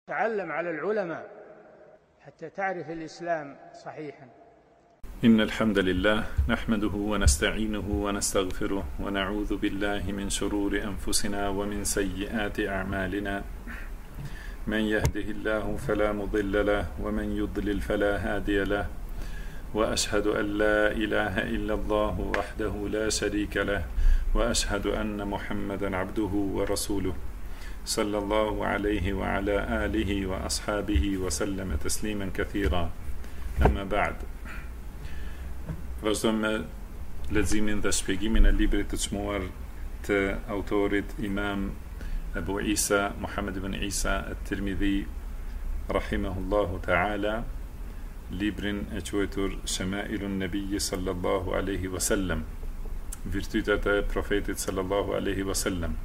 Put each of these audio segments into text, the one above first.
تعلم على العلماء حتى تعرف الإسلام صحيحا. إن الحمد لله نحمده ونستعينه ونستغفره ونعوذ بالله من شرور أنفسنا ومن سيئات أعمالنا. من يهده الله فلا مضل له ومن يضلل فلا هادي له، وأشهد أن لا إله إلا الله وحده لا شريك له، وأشهد أن محمدا عبده ورسوله صلى الله عليه وعلى آله وأصحابه وسلم تسليما كثيرا. أما بعد. Vazhdojmë me leximin dhe shpjegimin e librit të çmuar të autorit Imam Abu Isa Muhammad ibn Isa at-Tirmidhi rahimahullahu ta'ala, librin e quajtur Shama'ilun Nabi sallallahu alaihi wasallam, virtytet e profetit sallallahu alaihi wasallam.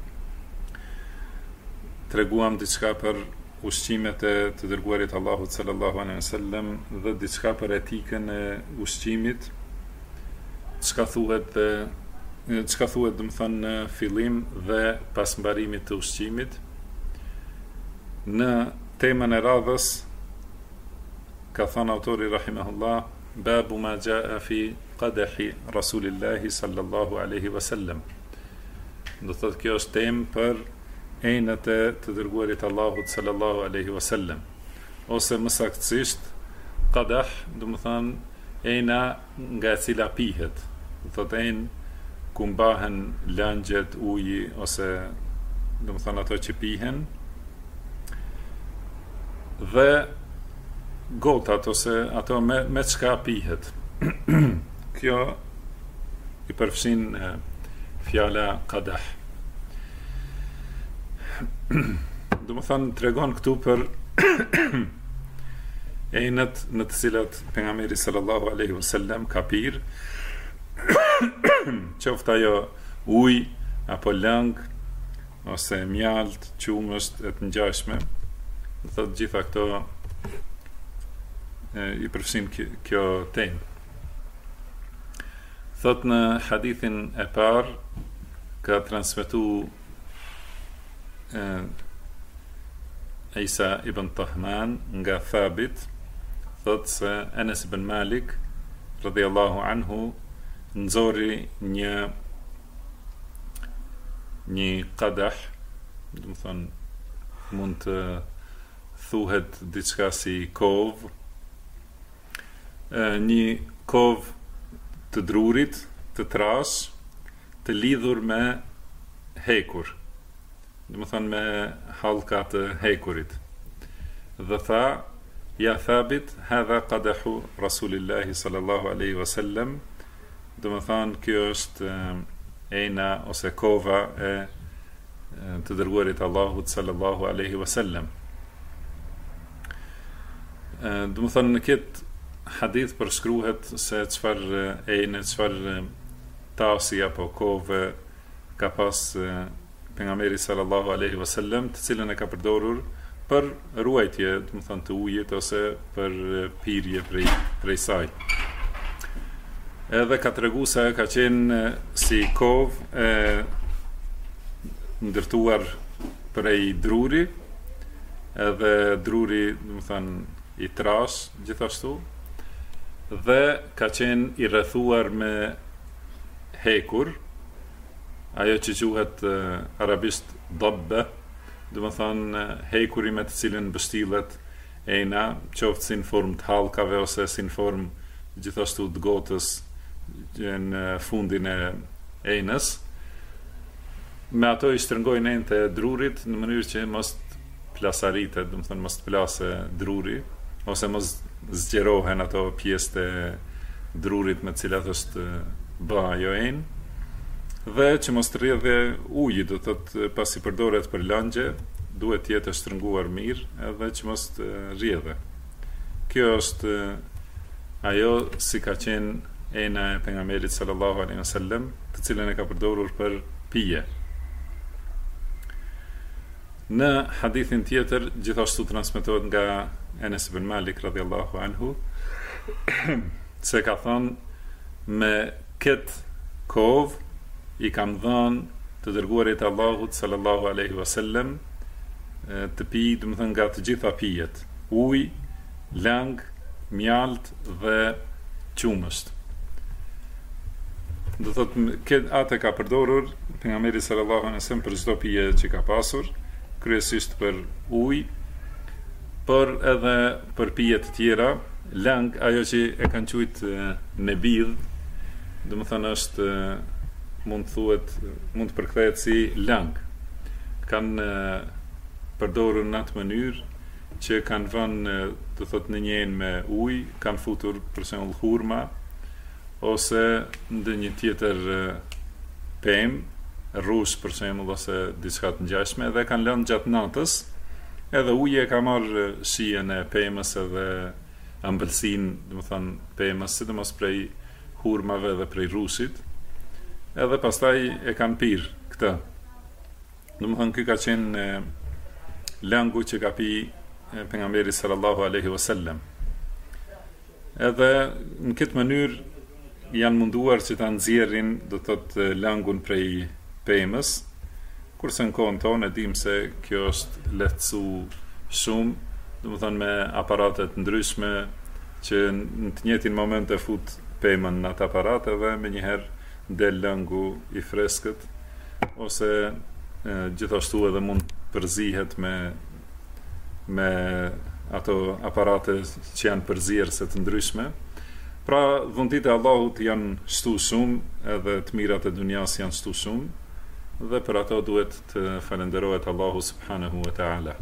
Treguam diçka për ushqimet e të dërguarit Allahut sallallahu alaihi wasallam dhe diçka për etikën e ushqimit, çka thuhet domethënë në fillim dhe pas mbarimit të ushqimit. Në temën e radhës ka thënë autori rahimahullah: babu ma jaa fi qadahi rasulillahi sallallahu alaihi wasallam. Do thotë kjo është temë për enët e të dërguarit Allahut sallallahu alaihi wasallam, ose më saktësisht qadah, do të thonë ena nga e cila pihet, do thotë enë ku mbahen langjet, uji, ose do të thonë ato që pihen, dhe gotat ose ato me çka pihet. Kjo i përfshin fjala qadah. Do më thënë tregon këtu për enët në të cilat pejgamberi sallallahu alaihi wasallam ka pirë, qoftë ajo ujë apo lëng ose mjalt, qumësht e të ngjashme. Do thotë gjitha këto i përfshin kjo temë. Thot në hadithin e parë ka transmetuar Isa ibn Tahman nga Thabit, thot se Anas ibn Malik radhiyallahu anhu nxori një qadah, do të thonë mund të thuhet diçka si kov, një kov të drurit, të trash, të lidhur me hekur, do të thonë me hallka të hekurit, dhe tha: ja Thabit, hadha qadahu rasulillahi sallallahu alaihi wasallam, do të thonë kjo është ena ose kova e të dërguarit Allahut sallallahu alaihi wasallam. Do të thonë në këtë hadith përshkruhet se çfarë ene, çfarë tasi apo kove ka pas pejgamberi sallallahu alaihi wasallam, të cilën e ka përdorur për ruajtje, do të thonë të ujit, ose për pirje prej saj. Edhe ka treguar se ka qenë si kovë e ndërtuar prej druri, edhe druri, do të thonë i trash gjithashtu, dhe ka qenë i rrethuar me hekur, ajo që quhet arabisht dabbe, do të thonë hekuri me të cilën mbështillet ena, qoftë si në formë të hallkave ose si në formë gjithashtu të gotës në fundin e enës. Me ato i shtrëngojnë enë të drurit në mënyrë që mos plasaritet, do të thonë mos të plase druri, ose mos zgjerohen ato pjesët e drurit me të cilat është bë ajo enë, dhe që mos të rrjedhë uji, do të thotë pasi përdoret për lëngje, duhet të jetë shtrënguar mirë, edhe që mos të rrjedhë. Kjo është ajo si ka qenë ena e pejgamberit sallallahu alaihi wasallam, të cilën e ka përdorur për pije. Në hadithin tjetër gjithashtu transmetohet nga Anas ibn Malik radhiyallahu anhu se ka thënë: me këtë kovë i kam dhënë të dërguarit Allahut sallallahu alaihi wasallam të pi, do të thënë nga të gjitha pijet, ujë, lang, mjalt dhe qumësht. Do thotë atë ka përdorur pejgamberi sallallahu alaihi wasallam për çdo pije që ka pasur, kryesisht për ujë, por edhe për pije të tjera. Lang, ajo që e kanë quajtur nebidh, do të thënë është mund të përkthehet si lang. Kanë përdorur në atë mënyrë që kanë vënë, do thotë, në njën me ujë, kanë futur për shembull hurma ose ndonjë tjetër pemë, rrush për shembull ose diçka të ngjashme, dhe kanë lënë gjatë natës, edhe uji e ka marrë shijen e pemës edhe ëmbëlsinë, do të thënë, pemës, sidomos prej hurmave dhe prej rrushit, edhe pastaj e kanë pirë këtë. Do të thënë, ky ka qenë langu që ka pi pejgamberi sallallahu alaihi wasallam. Edhe në këtë mënyrë janë munduar që ta nxjerrin, do të thotë, langun prej pemës, kurse në kohën tonë e dim se kjo është lehtësu shumë, do të thonë, me aparate të ndryshme që në të njëjtin moment e fut pemën në atë aparat dhe menjëherë del langu i freskët, ose gjithashtu edhe mund përzihet me ato aparate që janë përzierëse të ndryshme. Pra, dhuntit e Allahut janë shtu shumë, edhe të mirat e dunjas janë shtu shumë, dhe për ato duhet të falenderohet Allahu subhanahu wa ta'ala.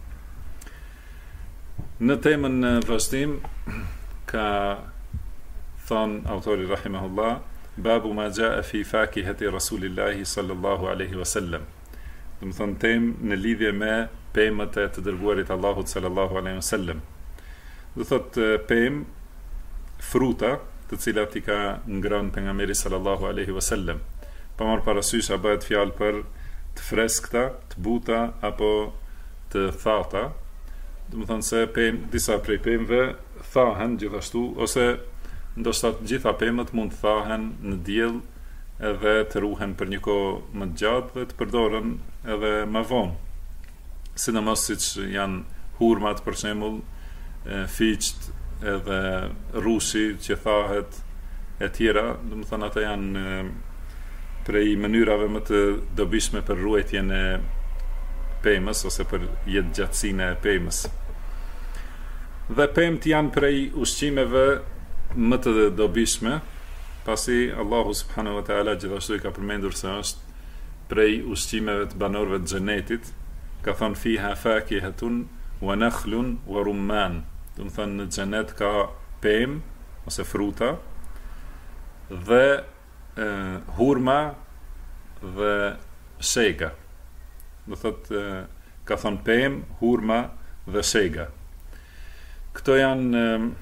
Në temën në vazhdim, ka thonë autori rahimahullah, babu ma jaa fi fakihati rasulillahi sallallahu alaihi wasallam. Do të thonë, temë në lidhje me pemët e të dërguarit Allahut sallallahu alaihi wasallam. Do thotë, pemë, fruta, të cilat i ka ngrënë pejgamberi sallallahu alaihi wasallam. Pa marrë parasysh a bëhet fjalë për të freskëta, të buta apo të thata. Do të thonë se disa prej pemëve thahen gjithashtu, ose ndoshta të gjitha pemët mund të thahen në diell edhe të ruhen për një kohë më të gjatë dhe të përdoren edhe më vonë. Sidomos siç janë hurmat për shembull, fiqt edhe rrushi që thahet e tjera, do të thonë ata janë prej mënyrave më të dobishme për ruajtjen e pemës ose për jetëgjatësinë e pemës. Dhe pemt janë prej ushqimeve më të dobishme, pasi Allahu subhanahu wa ta'ala gjithashtu i ka përmendur se është prej ushqimeve të banorëve të xhenetit, ka thënë fiha fakihatun wa nakhlun wa rumman. Do të thënë, në xhenet ka pemë ose fruta dhe hurma dhe shega. Do thotë, ka thonë pemë, hurma dhe shega. Këto janë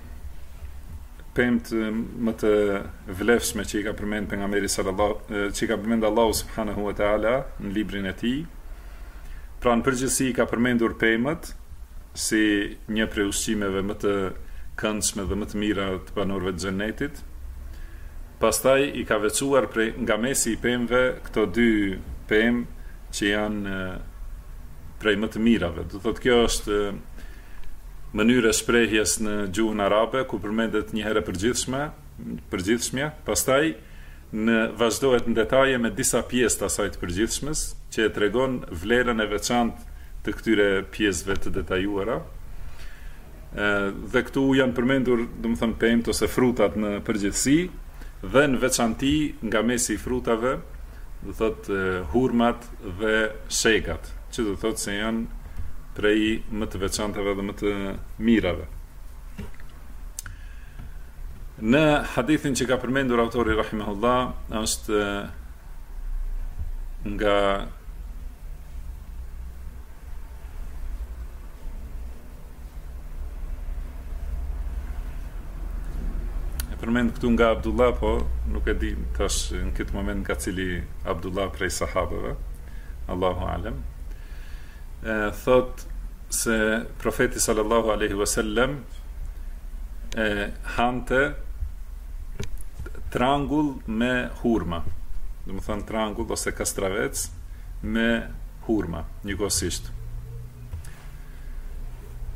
pemt më të vlefshme që i ka përmend pejgamberi që i ka përmend Allahu subhanahu wa ta'ala në librin e tij. Pra, në përgjithësi i ka përmendur pemët si një prej ushqimeve më të këndshme dhe më të mira të banorëve të xhenetit. Pastaj i ka veçuar nga mesi i pemëve këto dy pemë që janë prej më të mirave. Do thotë, kjo është mënyrë e shprehjes në gjuhën arabe, ku përmendet një herë përgjithshmja, pastaj vazhdohet në detaje me disa pjesë të asaj të përgjithshmes, që e tregon vlerën e veçantë të këtyre pjesëve të detajuara. Dhe këtu janë përmendur, domethënë, pemt ose frutat në përgjithësi, dhe në veçanti nga mesi i frutave, do thotë, hurmat dhe shegat, që do thotë se janë prej më të veçantave dhe më të mirave. Në hadithin që ka përmendur autori rahimahullah, është nga përmend këtu nga Abdullah, po nuk e di tash në këtë moment nga cili Abdullah prej sahabeve, Allahu alem. Thot se profeti sallallahu alaihi wasallam hante trangull me hurma. Do të thonë trangull ose kastravec me hurma njëkohësisht.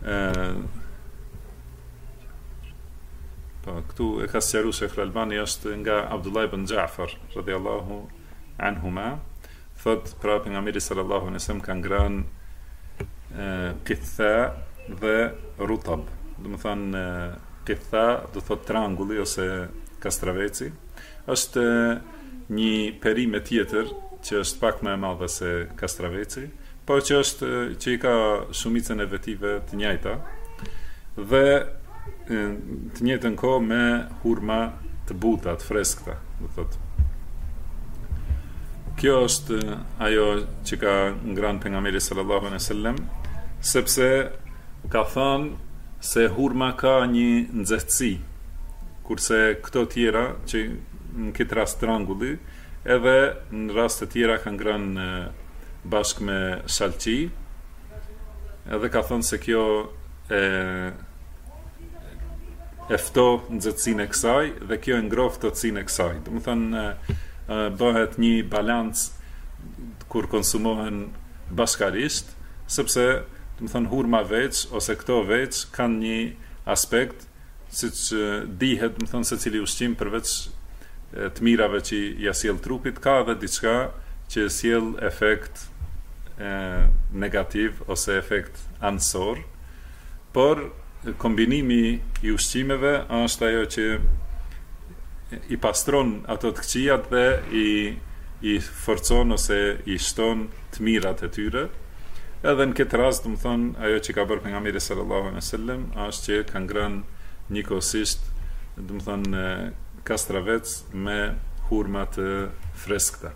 Po, këtu e ka sqaruar Shekh Albani është nga Abdullah ibn Ja'far radhiyallahu anhuma, thot pra pejgamberi sallallahu alaihi wasallam ka ngrënë kitha dhe rutab. Do të thonë kitha do thot triangulli ose kastraveci, është një perime tjetër që është pak më e madhe se kastraveci, por që i ka shumicën e vetive të njëjta dhe të njëjtën kohë me hurma të buta, të freskëta, do thot. Kjo është ajo që ka ngrënë pejgamberi sallallahu alaihi wasallam, sepse ka thënë se hurma ka një nxehtësi, kurse këto tjera që në këtë rast triangulli, edhe në rast të tjera kanë ngrënë bashkë me shalqi, edhe ka thënë se kjo e fto nxehtësinë e kësaj dhe kjo e ngroh ftohtsinë e kësaj. Do të thonë bëhet një balancë kur konsumohen bashkarisht, sepse do të thonë hurma veç ose këto veç kanë një aspekt siç dihet, do të thonë secili ushqim përveç të mirave që ja sjell trupit, ka edhe diçka që sjell efekt negativ ose efekt anësor, por kombinimi i ushqimeve është ajo që i pastron ato të këqijat dhe i forcon ose i shton të mirat e tyre. Edhe në këtë rast, do të thonë, ajo që ka bërë pejgamberi sallallahu alaihi wasallam është që ka ngrënë njëkohësisht, do të thonë, kastravec me hurma të freskëta.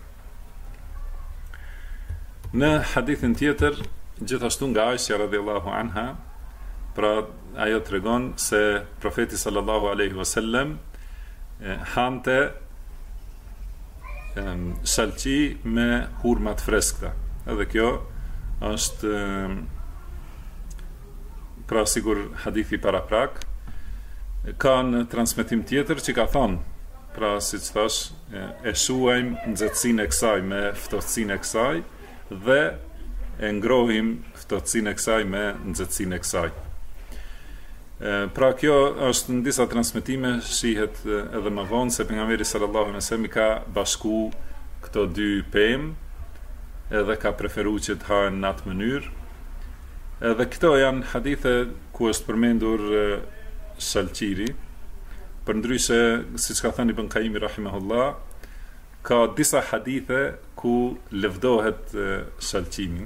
Në hadithin tjetër, gjithashtu nga Aisha radhiyallahu anha, pra ajo tregon se profeti sallallahu alaihi wasallam hante shalqi me hurma të freskëta. Edhe kjo është pra sigur hadithi paraprak. Ka në transmetim tjetër që ka thonë, pra si që thash, e shuajmë nxehtësinë e kësaj me ftohtsinë e kësaj dhe e ngrohim ftohtsinë e kësaj me nxehtësinë e kësaj. Pra kjo është në disa transmetime shihet edhe më vonë se pejgamberi sallallahu alaihi wasallam ka bashku këto dy pemë edhe ka preferuar që të hahen në atë mënyrë. Edhe këto janë hadithe ku është përmendur shalqiri, për ndryshe, si që ka thënë Ibn Qayyim rahimahullah, ka disa hadithe ku lëvdohet shalqimi,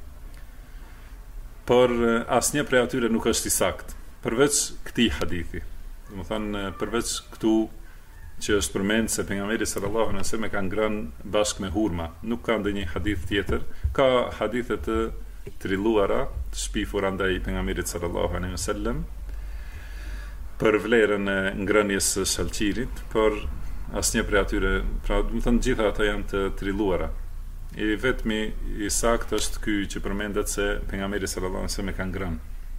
por asnjë prej atyre nuk është i saktë, përveç këtij hadithi. Do të thënë, përveç këtu që është përmend se pejgamberi sallallahu alaihi wasallam ka ngrënë bashkë me hurma, nuk ka ndonjë hadith tjetër. Ka hadithe të trilluara, të shpifura ndaj pejgamberit sallallahu alaihi wasallam për vlerën e ngrënies së shalqirit, por asnjë prej atyre, pra do të thënë gjitha ato janë të trilluara. I vetmi i saktë është ky që përmendet se pejgamberi sallallahu alaihi wasallam ka ngrënë.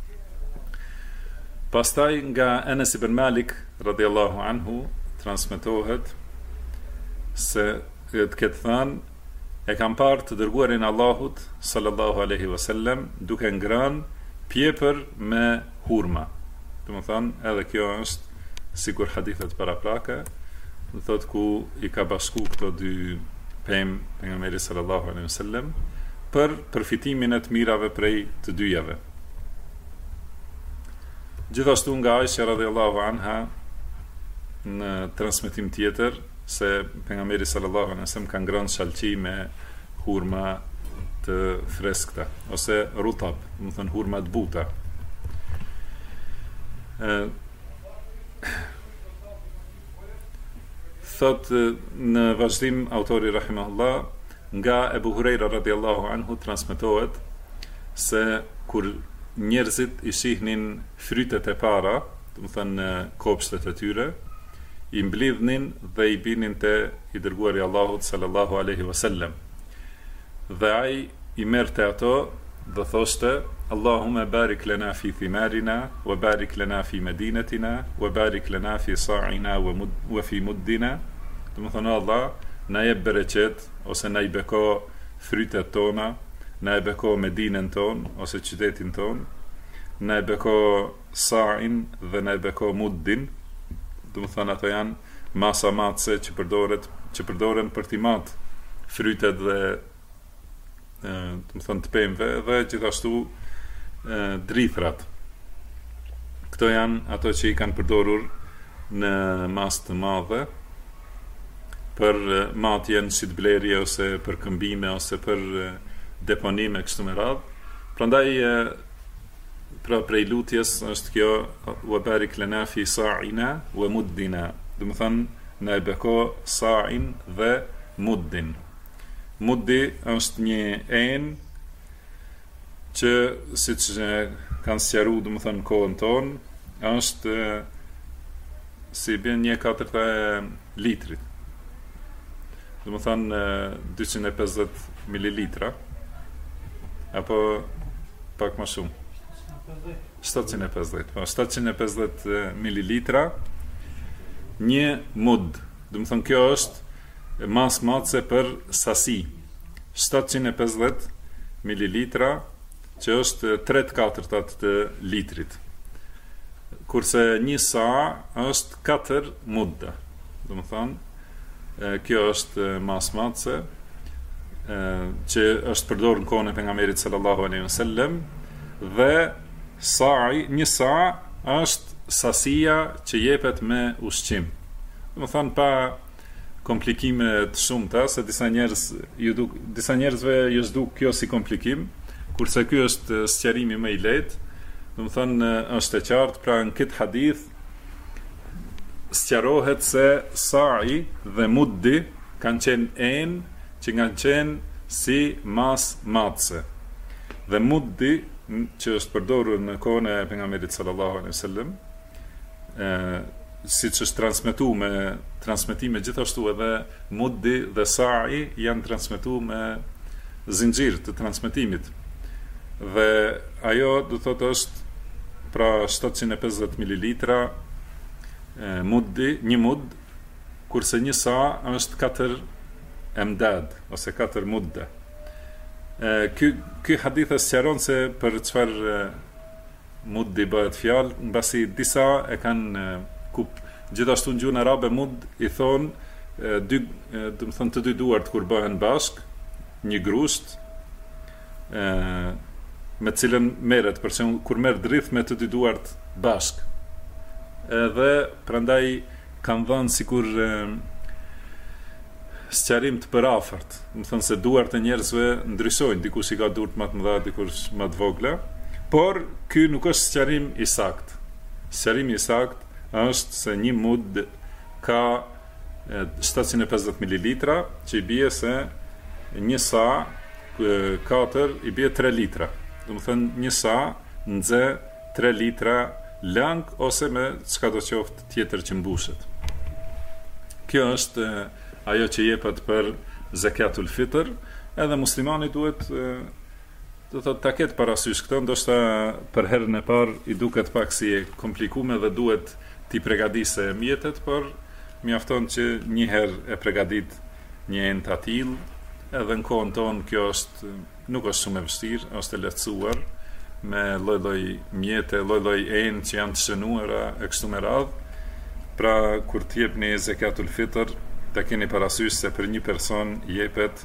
Pastaj nga Anas ibn Malik radhiyallahu anhu transmetohet se të ketë thënë, e kam parë të dërguarin Allahut sallallahu alaihi wasallam duke ngrënë pjepër me hurma. Do të thonë, edhe kjo është sikur hadithet paraprake, do thotë ku i ka bashku këto dy pemë pejgamberi sallallahu alaihi wasallam për përfitimin e të mirave prej të dyjave. Gjithashtu nga Aisha radhiyallahu anha në transmetim tjetër se pejgamberi sallallahu alaihi wasallam ka ngrënë shalqi me hurma të freskëta ose rutab, do të thonë hurma të buta. Thot në vazhdim autori rahimahullah, nga Ebu Hurajra radhiyallahu anhu transmetohet se kur njerëzit i shihnin frytet e para, do të thënë kopshtet e tyre, i mblidhnin dhe i binin te i dërguari Allahut sallallahu alaihi wasallam. Dhe ai i merrte ato dhe thoshte: Allahumma barik lana fi thimarina, wa barik lana fi medinatina, wa barik lana fi sa'ina wa fi muddina. Do të thonë, Allah na jep bereqet ose na i beko frytet tona, na e beko Medinën ton ose qytetin ton na e beko sa'in dhe na e beko muddin. Do të thonë ato janë masa matse që përdoren për t'i mat frytet dhe do të thonë të pemëve dhe gjithashtu drithrat. Këto janë ato që i kanë përdorur në mas të madhe për matjen si të blerje ose për këmbime ose për deponime kështu me radhë. Prandaj pra prej lutjes është kjo wa barik lana fi sa'ina wa muddina. Do të thonë na e beko sa'in dhe muddin. Muddi është një enë që siç kanë sqaruar do të thonë kohën tonë, është si bën 1/4 litrit. Do të thonë 250 mililitra apo pak më shumë. 750, po 750 mililitra një mud. Do të thonë kjo është mas matse për sasi 750 mililitra që është 3/4 të litrit, kurse një sa është 4 mudda. Do të thonë kjo është mas matse që është përdorur në kohën e pejgamberit sallallahu alaihi wasallam dhe një sa është sasia që jepet me ushqim. Do të thonë pa komplikime të shumta, se disa njerëzve ju duk kjo si komplikim, kurse ky është sqarimi më i lehtë. Do të thonë është e qartë, pra në këtë hadith sqarohet se sa'i dhe muddi kanë qenë enë që kanë qenë si mas matse. Dhe muddi që është përdorur në kohën e pejgamberit sallallahu alaihi wasallam, siç është transmetuar me transmetime gjithashtu edhe muddi dhe sa'i janë transmetuar me zinxhir të transmetimit. Dhe ajo do thotë është pra 750 mililitra muddi, një mudd, kurse një sa është 4 emdad ose 4 mudda. Ky hadith e sqaron se për çfarë muddi bëhet fjalë, mbasi disa e kanë gjithashtu në gjuhën arabe mud i thonë do të thonë të dy duart kur bëhen bashk, një grusht me cilën merret, për shembull kur merr drith me të dy duart bashk. Edhe prandaj kanë dhënë sikur sqarim të përafërt. Do të thonë se duart e njerëzve ndryshojnë, dikush i ka duart më të mëdha, dikush më të vogla, por ky nuk është sqarim i saktë. Sqarimi i saktë është se një mud ka 750 mililitra, që i bie se një sa 4 i bie 3 litra. Do të thënë një sa nxe 3 litra lang ose me çka do qoftë tjetër që mbushet. Kjo është ajo që jepet për zakatul fitr, edhe muslimani duhet do thotë ta ketë parasysh këtë, ndoshta për herën e parë i duket pak si e komplikuar dhe duhet ti përgatisë mjetet, por mjafton që një herë e përgatit një enë të atill, edhe në kohën tonë kjo nuk është shumë e vështirë, është e lehtësuar me lloj-lloj mjete, lloj-lloj enë që janë të shënuara e kështu me radhë. Pra kur të jepni zakatul fitr, ta keni parasysh se për një person jepet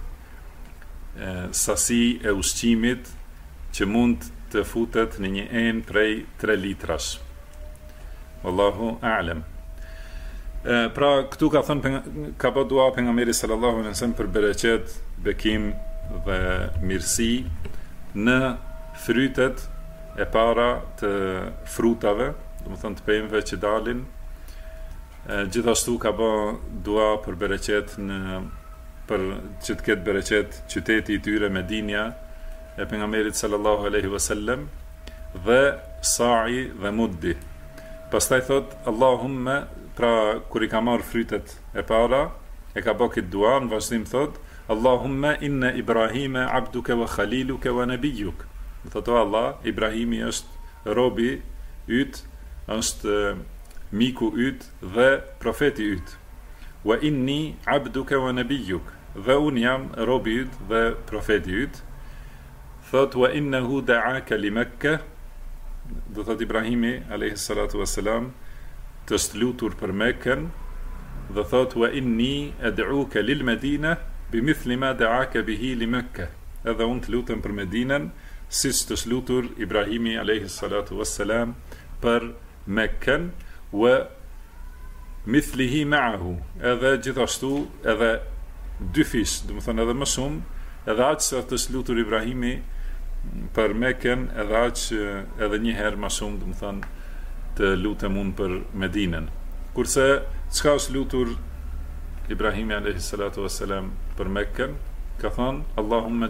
sasi e ushqimit që mund të futet në një enë prej 3 litrash. Wallahu a'lam. Pra këtu ka thënë ka bë dua pejgamberi sallallahu alaihi wasallam për bereqet, bekim dhe mirësi në frytet e para të frutave, do të thonë të pemëve që dalin. Gjithashtu ka bë dua për bereqet për që të ketë bereqet qyteti i tyre Medinja e pejgamberit sallallahu alaihi wasallam dhe sa'i dhe muddi. Pastaj thot Allahumma, pra kur i ka marrë frytet e para, e ka bë këtë dua, në vazhdim thot Allahumma inna Ibrahima abduka wa khaliluka wa nabiyyuk. Thot o Allah, Ibrahimi është robi yt, është miku yt dhe profeti yt. Wa inni abduka wa nabiyyuk. Dhe un jam robi yt dhe profeti yt. Thot wa innahu da'aka li Mekka do thot Ibrahimi alayhi salatu wassalam të lutur për Mekën dhe thot wa inni ad'uka lil Medina bimithli ma da'aka bihi li Mekka, edhe unë të lutem për Medinën siç të lutur Ibrahimi alayhi salatu wassalam për Mekën, wa mithlihi ma'ahu, edhe gjithashtu edhe dy fish, do të thonë edhe më shumë, edhe aq sa të lutur Ibrahimi për Mekën, edhe aq edhe një herë më shumë, do të thonë të lutem unë për Medinën. Kurse çka është lutur Ibrahimi alayhi salatu wassalam për Mekën, ka thonë Allahumma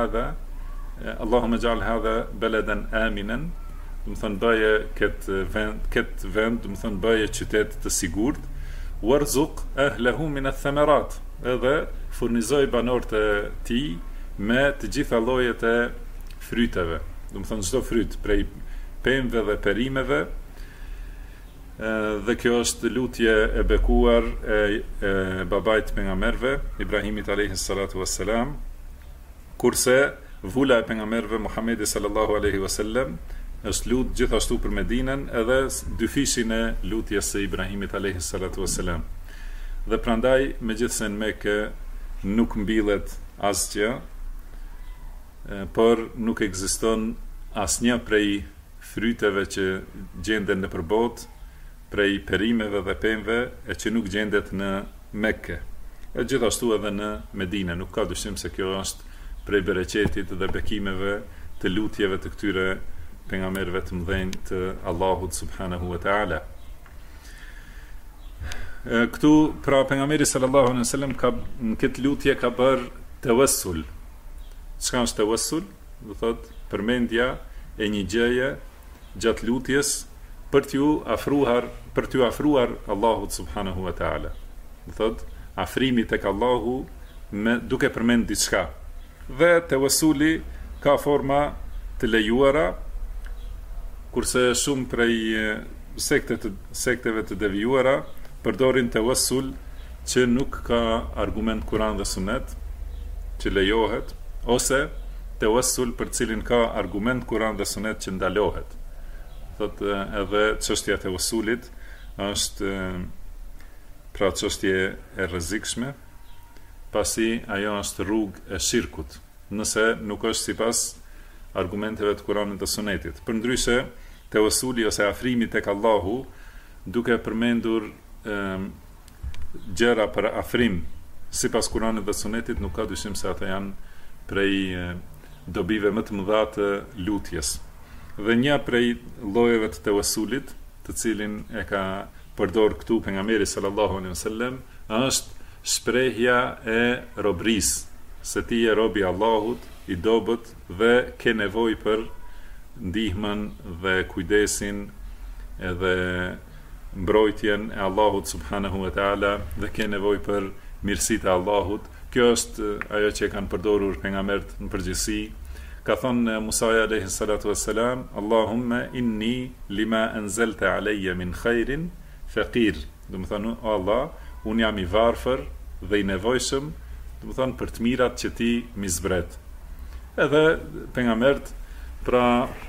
ij'al hadha baladan aminan, do të thonë bëje këtë vend, do të thonë bëje qytet të sigurt, warzuq ahlahu min ath-thamarat, edhe furnizoj banorët e tij me të gjitha llojet e fryteve, do të thonë çdo fryt prej pemëve dhe perimeve. Dhe kjo është lutje e bekuar e babait pejgamberëve Ibrahimit alayhi salatu wassalam, kurse vula e pejgamberëve Muhamedi sallallahu alaihi wasallam është lut gjithashtu për Medinën, edhe dy fishin e lutjes së Ibrahimit alayhi salatu wassalam. Dhe prandaj megjithse në Mekë nuk mbillet asgjë, por nuk ekziston asnjë prej fryteve që gjenden në përbot, prej perimeve dhe pemëve, e që nuk gjendet në Mekë. E gjithashtu edhe në Medinë, nuk ka dyshim se kjo është prej bereqetit dhe bekimeve të lutjeve të këtyre pejgamberëve të mëdhenj të Allahut subhanahu wa taala. Këtu pra pejgamberi sallallahu alaihi wasallam në këtë lutje ka bërë tawassul. Çka është tawassul? Do thotë përmendja e një gjëje gjatë lutjes për t'ju afruar Allahut subhanahu wa taala. Do thotë afrimi tek Allahu duke përmend diçka. Dhe tawassuli ka forma të lejuara, kurse shumë prej sekteve të devijuara përdorin tawassul që nuk ka argument Kur'an dhe Sunet që lejohet, ose tawassul për cilin ka argument Kur'an dhe Sunet që ndalohet. Thotë edhe çështja e tawassulit është pra çështje e rrezikshme, pasi ajo është rrugë e shirkut, nëse nuk është sipas argumenteve të Kuranit dhe Sunetit. Përndryshe, tawassuli ose afrimi tek Allahu, duke përmendur gjëra për afrim sipas Kuranit dhe Sunetit, nuk ka dyshim se ata janë prej dobive më të mëdha të lutjes. Dhe një prej llojeve të tawassulit, të cilin e ka përdor këtu pejgamberi sallallahu alaihi wasallam, është shprehja e robrisë, se ti je robi i Allahut, i dobët dhe ke nevojë për ndihmën dhe kujdesin edhe mbrojtjen e Allahut subhanahu wa taala, dhe ke nevojë për mirësitë e Allahut. Kjo është ajo që e kanë përdorur pejgamberët në përgjithësi. Ka thonë Musa alayhi salatu wassalam, Allahumma inni lima anzalta alayya min khairin faqir. Do të thonë, o Allah, unë jam i varfër dhe i nevojshëm, do të thonë për të mirat që ti mi zbret. Edhe pejgamberët pra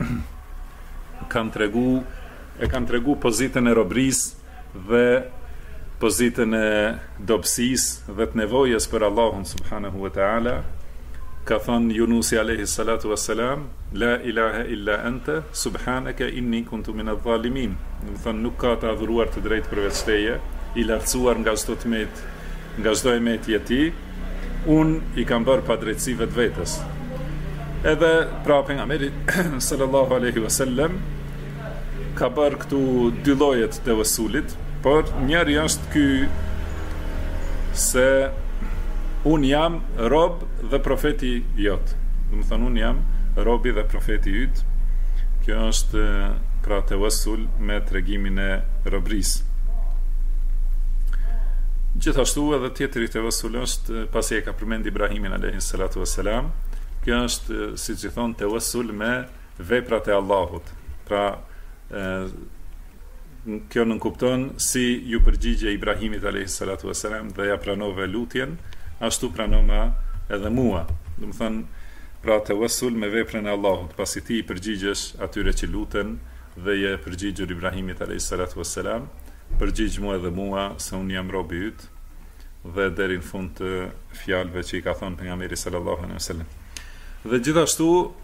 kanë tregu pozitën e robrisë dhe pozitën e dobësisë dhe të nevojës për Allahun subhanahu wa taala. Ka thonë Yunusi alayhi salatu wassalam, la ilaha illa anta subhanaka inni kuntu min adh-dhalimin. Do të thonë, nuk ka të adhuruar të drejtë përveç teje, i lartësuar nga çdo emet i ti, unë i kam bërë pa drejtësi vetvetes. Edhe pra pejgamberi sallallahu alaihi wasallam ka bërë këtu dy lloje të tawassulit, por njëri është ky se unë jam rob dhe profeti jot. Do të thonë, unë jam robi dhe profeti yt. Kjo është pra tawassul me tregimin e robrisë. Gjithashtu edhe tjetri tawassul është, pasi e ka përmend Ibrahimin alayhi salatu wassalam, kjo është, siç i thon, tawassul me veprat e Allahut. Pra kjo nënkupton si ju përgjigje Ibrahimit alayhi salatu wassalam dhe ja pranove lutjen, ashtu pranoma edhe mua. Do të thonë, pra tawassul me veprën e Allahut, pasi ti i përgjigjesh atyre që luten, dhe je përgjigjur Ibrahimit a.s. Përgjigj mua dhe mua se unë jam robi yt, dhe deri në fund të fjalëve që i ka thënë pejgamberi sallallahu alaihi wasallam. Dhe gjithashtu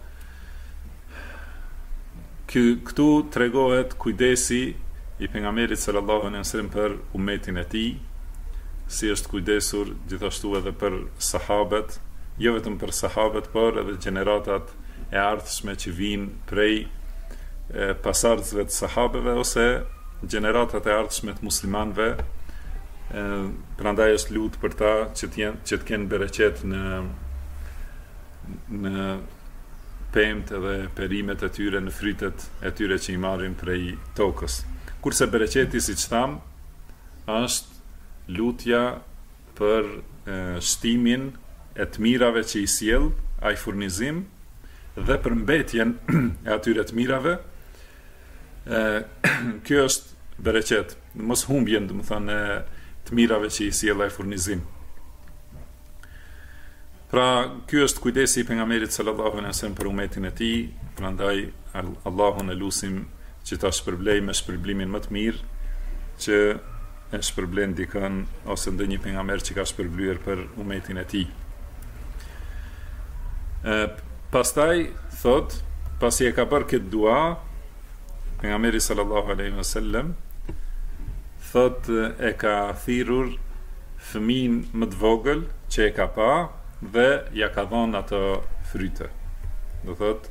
këtu tregohet kujdesi i pejgamberit sallallahu alaihi wasallam për ummetin e tij, si është kujdesur gjithashtu edhe për sahabët, jo vetëm për sahabët, por edhe gjeneratat e ardhshme që vijnë prej pasardhësve të sahabeve ose gjeneratat e ardhshme të muslimanëve. Prandaj është lutë për ta që të kenë bereqet në pemt edhe perimet e tyre, në frytet e tyre që i marrin prej tokës. Kurse bereqeti, siç tham, është lutja për shtimin e të mirave që i sjell ai furnizim dhe për mbetjen e atyre të mirave. Kjo është bereqet, mos humbjen, domethënë, të mirave që i sjell ai furnizim. Pra, ky është kujdesi i pejgamberit sallallahu alaihi wasallam për ummetin e tij, prandaj Allahun e lutim që ta shpërblej me shpërblimin më të mirë që e shpërblen dikën ose ndonjë pejgamber që ka shpërblyer për ummetin e tij. Pastaj thot, pasi e ka bërë këtë dua, pejgamberi sallallahu alaihi wasallam thot e ka thirrur fëmin më të vogël që e ka pa dhe ja ka dhënë ato fryte. Do thot,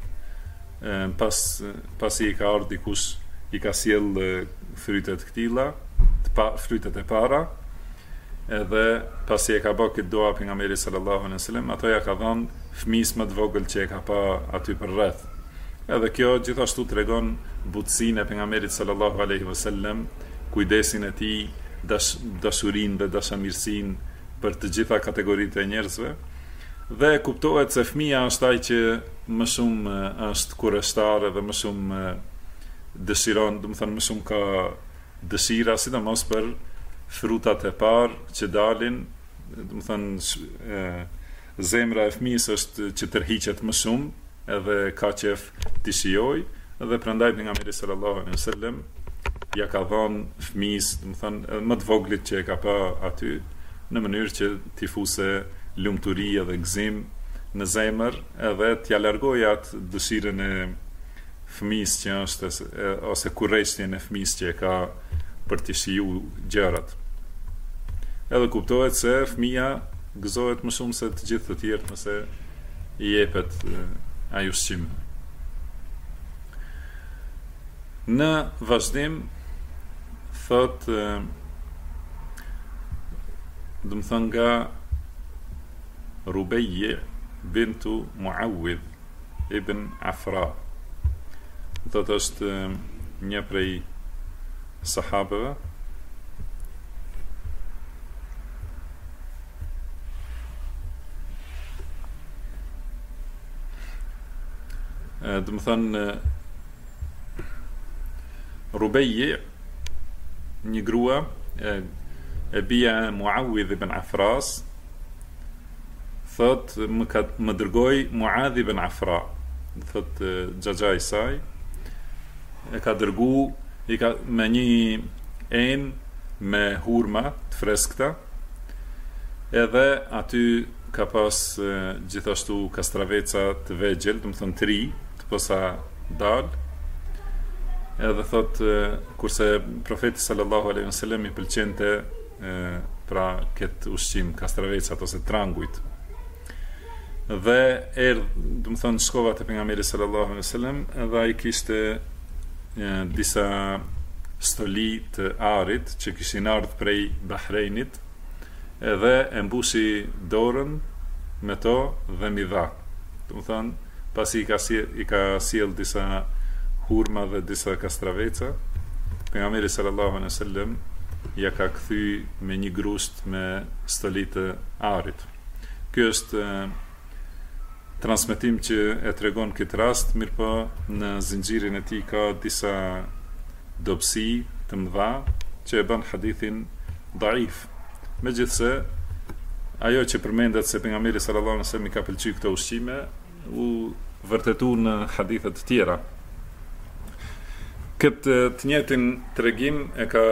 pasi i ka ardhur dikush, i ka sjell frytet këtilla, frytet e para, edhe pasi e ka bërë këtë dua pejgamberi sallallahu alaihi wasallam, ato ja ka dhënë fëmis më të vogël që e ka pa aty për rreth. Edhe kjo gjithashtu tregon butësinë e pejgamberit sallallahu alaihi wasallam, kujdesin e tij, dashurinë dhe dashamirësinë për të gjitha kategoritë e njerëzve, dhe kuptohet se fëmia është ai që më shumë është kurreshtar dhe më shumë dëshiron, domethënë më shumë ka dëshira, sidomos për frutat e parë që dalin, domethënë zemra e fëmijës është që tërhiqet më shumë, edhe ka qef t'i shijoj, dhe prandaj pejgamberi sallallahu alaihi wasallam ja ka dhënë fëmijës, domethënë më të voglit që e ka pa aty, në mënyrë që t'i fuse lumturi edhe gëzim në zemër, edhe t'ja largojë atë dëshirën e fëmijës që është, ose kurreshtjen e fëmijës që e ka për t'i shiju gjërat. Edhe kuptohet se fëmia gëzohet më shumë se të gjithë të tjerë nëse i jepet ai ushqim. Në vazhdim thot, do të thënë nga Rubejje bintu Muawidh ibn Afra, thot është një prej sahabëve, do të thënë Rubejje, një grua e bia Muawidh ibn Afras, thot më dërgoi Muadh ibn Afra, thot xhaxha i saj e ka dërgu me një enë me hurma të freskëta, edhe aty ka pas gjithashtu kastraveca të vegjël, do të thonë 3 të posa dal. Edhe thot, kurse profeti sallallahu alaihi wasallam i pëlqente pra këtë ushqim, kastravecat ose trangujt. Dhe do të thonë shkova te pejgamberi sallallahu alaihi wasallam, edhe ai kishte disa stoli të arit që kishin ardhur prej Bahreinit, edhe e mbushi dorën me to dhe mi dha. Do të thonë, pasi i ka sjell disa hurma dhe disa kastraveca, pejgamberi sallallahu alaihi wasallam ja ka kthy me një grusht me stoli të arit. Ky është transmetim që e tregon këtë rast, mirëpo në zinxhirin e tij ka disa dobësi të mëdha që e bën hadithin dhaif. Megjithse ajo që përmendet se pejgamberi sallallahu alaihi wasallam i ka pëlqyer këto ushqime u vërtetu në hadithe të tjera. Këtë të njëjtin tregim e ka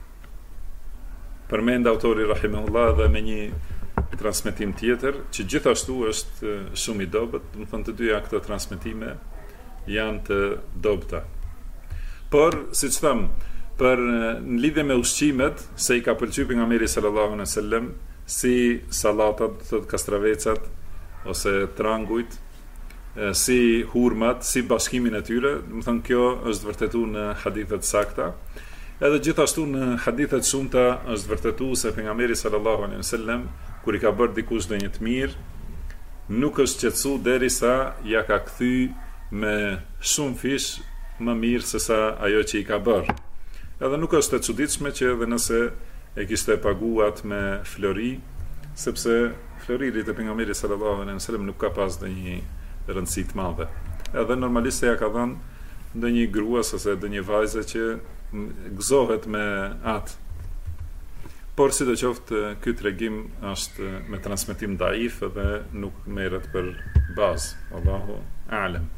përmend autori rahimahullah dhe me një transmetim tjetër që gjithashtu është shumë i dobët, do të thonë të dyja këto transmetime janë të dobta. Por, siç tham, për në lidhje me ushqimet, se i ka pëlqyer pejgamberi sallallahu alaihi wasallam si sallatat, thot kastravecat ose trangujt, si hurmat, si bashkimin e tyre, do të thonë kjo është vërtetuar në hadithet sakta. Edhe gjithashtu në hadithet shumëta është vërtetuar se pejgamberi sallallahu alaihi wasallam kur i ka bërë dikush ndonjë të mirë, nuk është qetësuar derisa ja ka kthy me shumë fish më mirë se sa ajo që i ka bërë. Edhe nuk është e çuditshme që edhe nëse e kishte paguat me flori, sepse floririt e pejgamberit sallallahu alaihi wasallam nuk ka pas ndonjë rëndësi të madhe. Edhe normalisht ja ka dhënë ndonjë gruas ose ndonjë vajze që gëzohet me atë. Por sidoqoftë ky tregim është me transmetim daif dhe nuk merret për bazë. Allahu a'lam.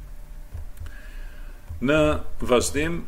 Në vazhdim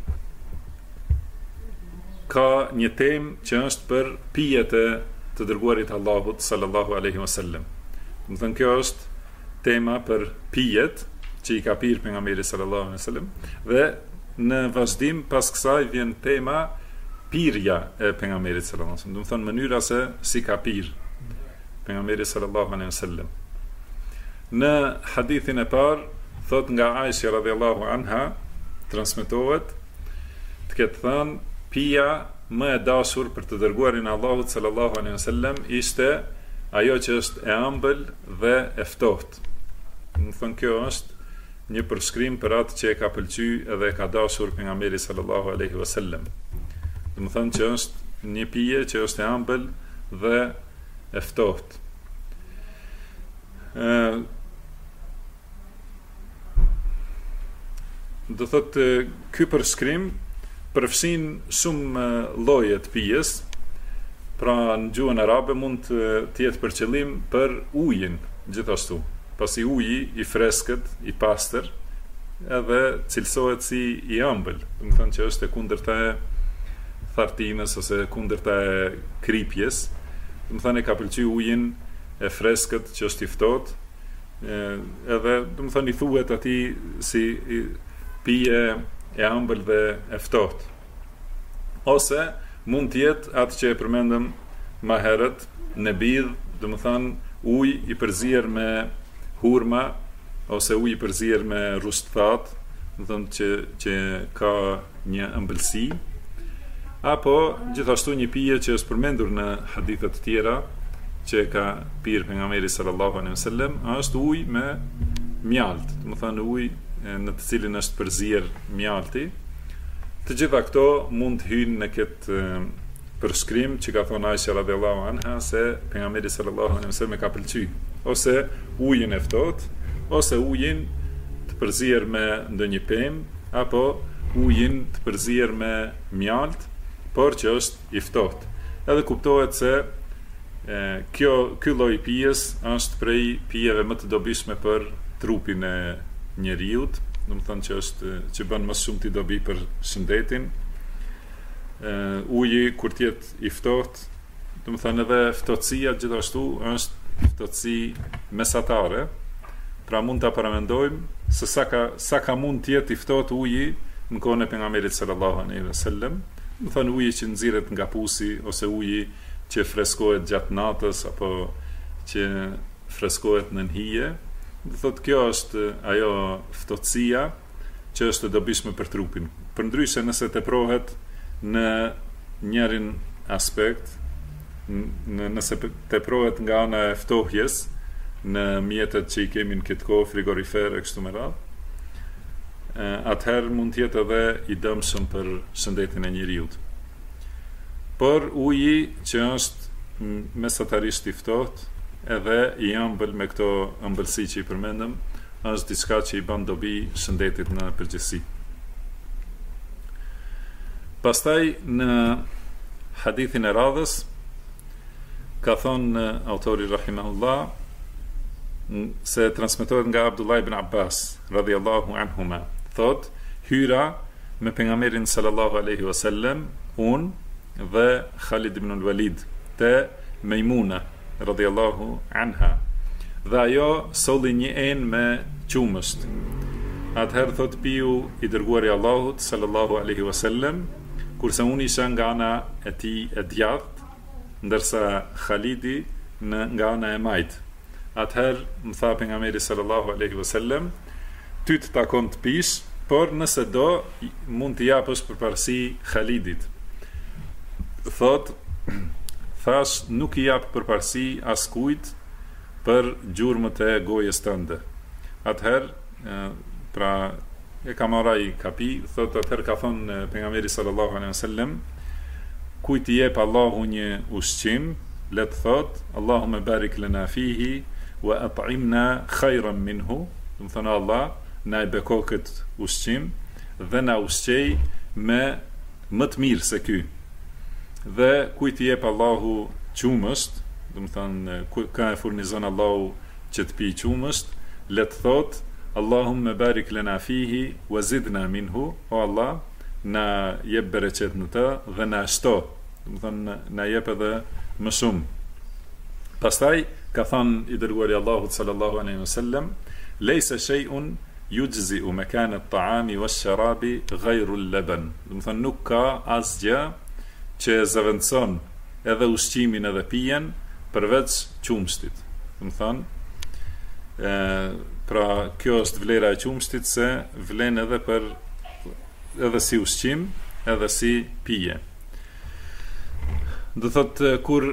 ka një temë që është për pijet e të dërguarit Allahut sallallahu alaihi wasallam. Do të thënë kjo është tema për pijet që i ka pirë pejgamberi sallallahu alaihi wasallam dhe në vazhdim pas kësaj vjen tema pirja e pejgamberit sallallahu alaihi wasallam. Do të thonë mënyra se si ka pirë pejgamberi sallallahu alaihi wasallam. Në hadithin e parë thot nga Aisha radhiyallahu anha transmetohet të ketë thënë pija më e dashur për të dërguarin e Allahut sallallahu alaihi wasallam ishte ajo që është e ëmbël dhe e ftohtë. Më thënë kjo është një përshkrim për atë që e ka pëlqyer edhe e ka dashur pejgamberi sallallahu alaihi wasallam. Do të thënë që është një pije që është e ëmbël dhe e ftohtë. Do thotë ky përshkrim përfshin shumë lloje të pijes. Pra në gjuhën arabe mund të jetë për qëllim për ujin gjithashtu. Pasi uji i freskët, i pastër, edhe cilësohet si i ëmbël. Do të thonë që është e kundërta e thartinës ose kundërta e kripjes. Do të thonë e ka pëlqyer ujin e freskët që është i ftohtë. Edhe do të thonë i thuhet atij si pije e ëmbël dhe e ftohtë. Ose mund të jetë atë që e përmendëm më herët, nebidh, do të thonë ujë i përzier me hurma ose ujë i përzier me rushthat, do të thonë që ka një ëmbëlsi, apo gjithashtu një pije që është përmendur në hadithe të tjera që ka pirë pejgamberi sallallahu alaihi wasallam, është ujë me mjalt, do të thonë ujë në të cilin është përzier mjalti. Të gjitha këto mund të hyjnë në këtë përshkrim që ka thonë Aisha radhiyallahu anha se pejgamberi sallallahu alaihi wasallam e ka pëlqyer ose ujin e ftohtë, ose ujin të përzier me ndonjë pemë, apo ujin të përzier me mjalt, por që është i ftohtë. Edhe kuptohet se ky lloj pijes është prej pijeve më të dobishme për trupin e njeriut, do të thonë që bën më shumë të dobi për shëndetin. Uji kur të jetë i ftohtë, do të thonë edhe ftohtësia gjithashtu është ftohtësi mesatare. Pra mund ta paramendojmë se sa ka mund të jetë i ftohtë uji në kohën e pejgamberit sallallahu alaihi wasallam, do të thonë uji që nxirret nga pusi ose uji që freskohet gjatë natës apo që freskohet në hije. Do thotë kjo është ajo ftohtësia që është e dobishme për trupin. Përndryshe nëse teprohet në njërin aspekt, nëse teprohet nga ana e ftohjes në mjetet që i kemi në këtë kohë, frigorifer e kështu me radhë, atëherë mund të jetë edhe i dëmshëm për shëndetin e njeriut. Por uji që është mesatarisht i ftohtë edhe i ëmbël me këto ëmbëlsi që i përmendëm, është diçka që i bën dobi shëndetit në përgjithësi. Pastaj në hadithin e radhës ka thonë autori rahimahullah se transmetohet nga Abdullah ibn Abbas radhiyallahu anhuma, thot hyra me pejgamberin sallallahu alaihi wasallam, unë dhe Khalid ibn al-Walid te Mejmuna radhiyallahu anha. Dhe ajo solli një enë me qumësht. Atëherë thot piu i dërguari i Allahut sallallahu alaihi wasallam, kurse unë isha nga ana e tij e djathtë, ndërsa Khalidi nga ana e majt. Atëherë më tha pejgamberi sallallahu alaihi wasallam, ty të takon të pish, por nëse do mund t'i japësh përparësi Khalidit. Thot, thash nuk i jap përparësi askujt për gjurmët e gojës tënde. Atëherë pra e ka marrë ai kapi, thot atëherë ka thonë pejgamberi sallallahu alaihi wasallam, kujt i jep Allahu një ushqim, le të thot Allahumma barik lana fihi wa at'imna khayran minhu, do të thonë Allah na e beko këtë ushqim dhe na ushqej me më të mirë se ky. Dhe kujt i jep Allahu qumësht, do të thonë ka e furnizon Allahu që të pi qumësht, le të thot Allahumma barik lana fihi wa zidna minhu, o Allah na jep bereqet në të dhe na shto, do të thonë na jep edhe më shumë. Pastaj ka thënë i dërguari Allahut sallallahu alaihi wasallam, laysa shay'un yujzi'u makan at-ta'ami wash-sharabi ghayru al-laban. Do të thonë nuk ka asgjë që zëvendëson edhe ushqimin edhe pijen përveç qumshtit. Do të thonë pra kjo është vlera e qumshtit, se vlen edhe si ushqim edhe si pije. Do thot kur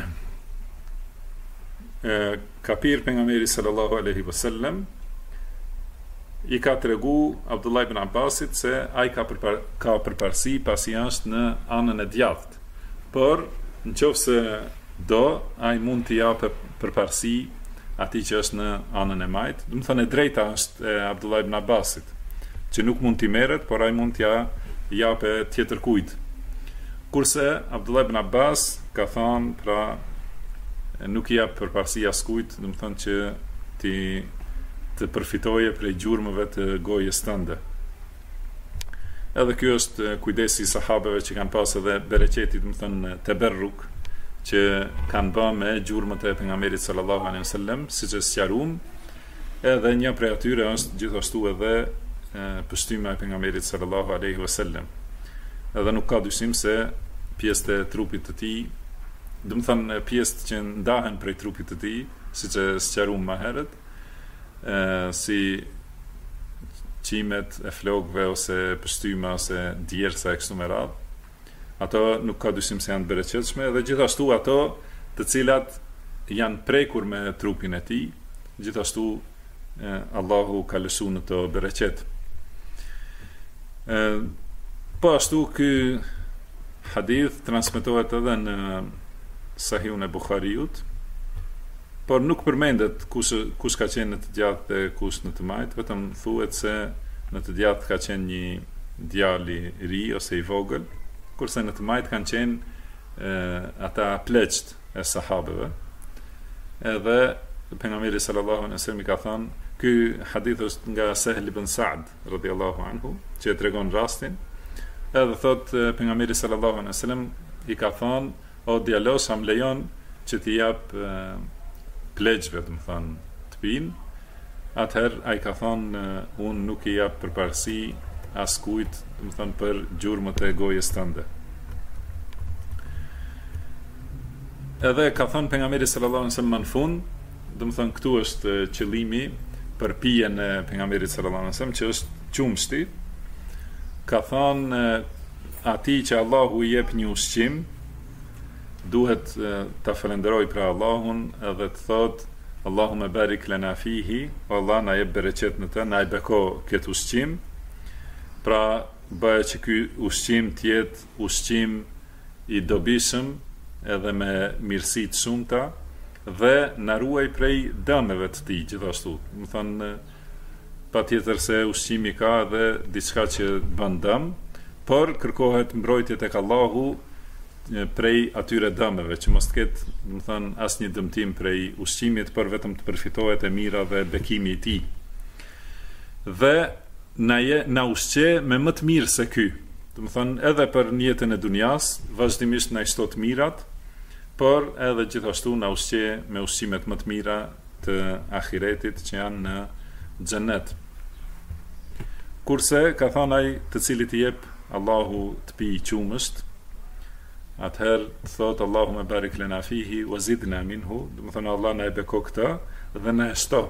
ka pirë pejgamberi sallallahu alaihi wasallam, i ka tregu Abdullah ibn Abbasit se ai ka përparësi pasi është në anën e djathtë, por nëse do ai mund t'i japë përparësi atij që është në anën e majt. Do të thonë e drejta është e Abdullah ibn Abbasit, që nuk mund t'i merret, por ai mund t'ja japë tjetër kujt. Kurse Abdullah ibn Abbas ka thënë pra nuk i jap përparësi askujt, do të thonë që të përfitoje prej gjurmëve të gojës tënde. Edhe ky është kujdesi i sahabeve që kanë pas edhe bereqeti, do të thonë teberruk, që kanë bërë me gjurmët e pejgamberit sallallahu alaihi wasallam, siç e sqaruam, edhe një prej atyre është gjithashtu edhe pështyma e pejgamberit sallallahu alaihi wasallam. Edhe nuk ka dyshim se pjesët e trupit të tij, do të thonë pjesët që ndahen prej trupit të tij, siç e sqaruam më herët, si qimet e flokëve ose pështyma ose djersa e kështu me radhë, ato nuk ka dyshim se janë bereqetshme, dhe gjithashtu ato të cilat janë prekur me trupin e tij, gjithashtu Allahu ka lëshuar në to bereqet. Po ashtu ky hadith transmetohet edhe në Sahihun e Buhariut, por nuk përmendet kush ka qenë në të djathtë dhe kush në të majt, vetëm thuhet se në të djathtë ka qenë një djalë i ri ose i vogël, kurse në të majt kanë qenë ata pleqt e sahabeve. Edhe pejgamberi sallallahu alaihi wasallam i ka thënë, ky hadith është nga Sahl ibn Sa'd radhiyallahu anhu, që e tregon rastin. Edhe thot pejgamberi sallallahu alaihi wasallam i ka thënë, o djalosh, am lejon që t'i jap pleqve, do të thonë, të pinë. Atëherë ai ka thënë, unë nuk i jap përparësi askujt, do të thonë, për gjurmët e gojës tënde. Edhe ka thënë pejgamberi sallallahu alaihi wasallam në fund, do të thonë këtu është qëllimi për pijen e pejgamberit sallallahu alaihi wasallam, që është qumshti. Ka thënë atij që Allahu i jep një ushqim, duhet ta falenderoj për Allahun edhe të thotë Allahumma barik lana fihi, o Allah na jep bereqet në të, na e beko këtë ushqim. Pra bëhe që ky ushqim tjetë ushqim i dobishëm edhe me mirësi të shumta dhe na ruaj prej dëmeve të tij gjithashtu. Do thonë patjetër se ushqimi ka edhe diçka që bën dëm, por kërkohet mbrojtje tek Allahu prej atyre dëmeve, që mos të ketë, do thonë, asnjë dëmtim prej ushqimit, por vetëm të përfitohet e mira dhe bekimi i tij. Dhe na ushqe me më të mirë se ky. Do të thonë edhe për jetën e dunjas, vazhdimisht na i shtot mirat, por edhe gjithashtu na ushqe me ushqimet më të mira të ahiretit që janë në xhenet. Kurse ka thënë ai të cilit i jep Allahu të pi qumësht, atëherë thot Allahumma barik lana fihi wa zidna minhu, do të thonë Allah na e beko këtë dhe na e shto.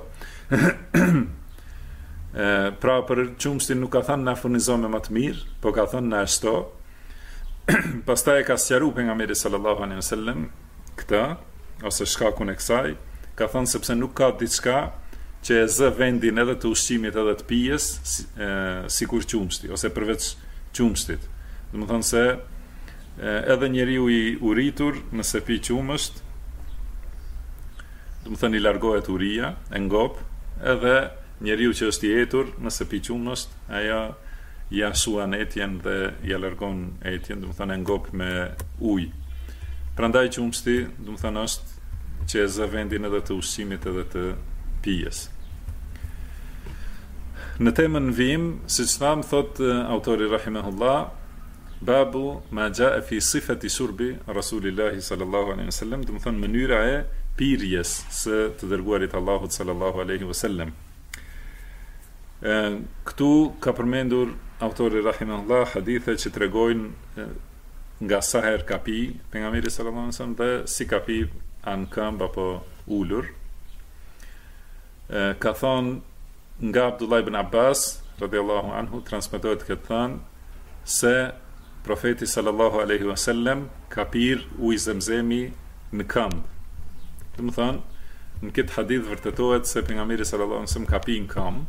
Pra për qumshtin nuk ka thënë na furnizo me më të mirë, po ka thënë na e shto. Pastaj ka sqaruar pejgamberi sallallahu alaihi wasallam këtë ose shkakun e kësaj, ka thënë sepse nuk ka diçka që e zë vendin edhe të ushqimit edhe të pijes sikur qumshti ose përveç qumshtit. Do të thonë se edhe njeriu i uritur nëse pi qumësht, do të thonë i largohet uria, e ngop, edhe njeriu që është i etur nëse pi qumësht, ajo ja shuan etjen dhe ja largon etjen, do të thonë e ngop me ujë. Prandaj qumshti, do të thonë është që e zë vendin edhe të ushqimit edhe të pijes. Në temën vim, siç thamë, thot autori rahimahullah, babu ma jaa fi sifati shurbi Rasulillahi sallallahu alaihi wasallam, do të thonë mënyra e pirjes së të dërguarit Allahut sallallahu alaihi wasallam. Këtu ka përmendur autori rahimahullah hadithe që tregojnë nga sa herë ka pi pejgamberi sallallahu alaihi wasallam dhe si ka pi anë këmbë apo ulur. Ka thonë nga Abdullah ibn Abbas radhiyallahu anhu, transmetohet këtë thënë se profeti sallallahu alaihi wasallam ka pir ujë zemzemi në këmbë. Do të thonë, në këtë hadith vërtetohet se pejgamberi sallallahu alaihi wasallam ka pi në këmbë.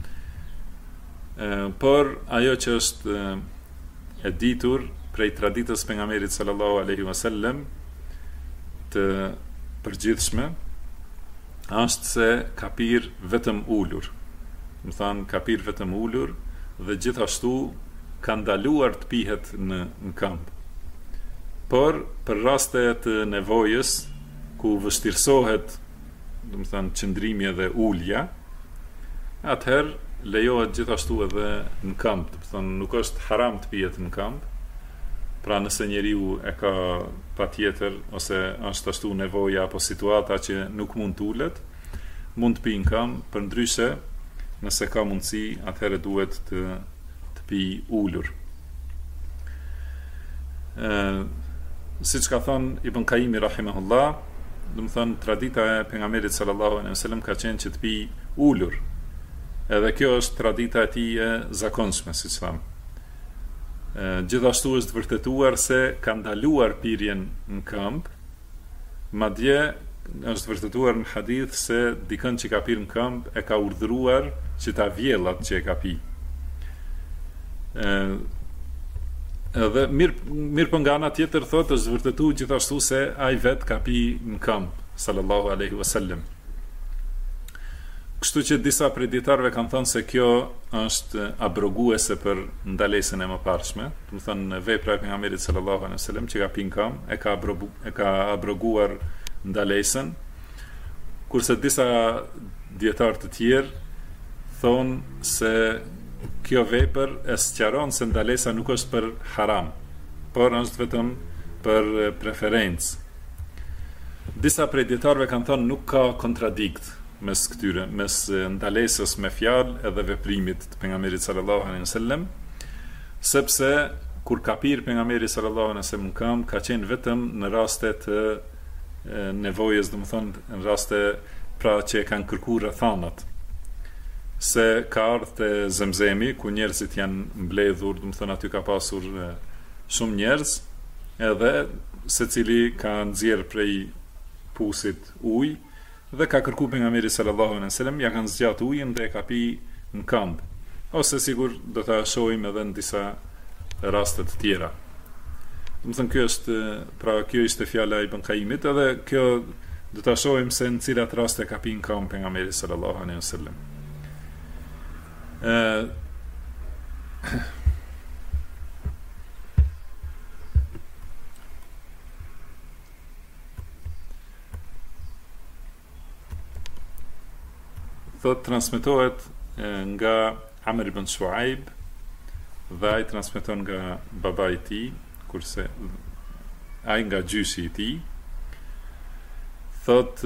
Por ajo që është e ditur prej traditës pejgamberit sallallahu alaihi wasallam të përgjithshme është se ka pir vetëm ulur. Do të thonë ka pir vetëm ulur dhe gjithashtu ka ndaluar të pihet në këmbë. Por për raste të nevojës ku vështirësohet, do të thonë qëndrimi edhe ulja, atëherë lejohet gjithashtu edhe në këmbë, do të thonë nuk është haram të pihet në këmbë. Pra nëse njeriu e ka patjetër ose është ashtu nevoja apo situata që nuk mund të ulet, mund të pi në këmbë, përndryshe nëse ka mundësi, atëherë duhet të pi ulur. Siç ka thënë Ibn Qayyim rahimahullah, do të thonë tradita e pejgamberit sallallahu alaihi wasallam ka qenë që të pi ulur. Edhe kjo është tradita e tij e zakonshme, siç thamë. Gjithashtu është vërtetuar se ka ndaluar pirjen në këmbë, madje është vërtetuar në hadith se dikën që ka pirë në këmbë e ka urdhëruar që ta vjellat që e ka pi. Edhe mirë për nga ana tjetër thotë është vërtetuar gjithashtu se ai vet ka pi në këmbë sallallahu alaihi wasallam. Kështu që disa prej dietarëve kanë thënë se kjo është abroguese për ndalesën e mëparshme, do të thonë vepra e pejgamberit sallallahu alaihi wasallam që ka pi në këmbë e ka abroguar ndalesën, kurse disa dietarë të tjerë thonë se kjo vepër e sqaron se ndalesa nuk është për haram, por është vetëm për preferencë. Disa prej dietarëve kanë thënë nuk ka kontradikt mes këtyre, mes ndalesës me fjalë edhe veprimit të pejgamberit sallallahu alaihi wasallam, sepse kur ka pirë pejgamberi sallallahu alaihi wasallam në këmbë ka qenë vetëm në raste të nevojës, do të thonë në raste pra që e kanë kërkuar rrethanat. Se ka ardhur te Zemzemi ku njerëzit janë mbledhur, do të thonë aty ka pasur shumë njerëz, edhe secili ka nxjerr prej pusit ujë dhe ka kërkuar pejgamberi sallallahu alaihi wasallam, ja kanë zgjat ujin dhe e ka pi në këmbë. Ose sigur do ta shohim edhe në disa raste të tjera. Do të thonë kjo ishte fjala e Ibn Qayyimit, edhe kjo do ta shohim se në cilat raste ka pi në këmbë pejgamberi sallallahu alaihi wasallam. Thot transmetohet nga Amr ibn Shuaib dhe ai transmeton nga babai I tij, kurse ai nga gjyshi I tij, thot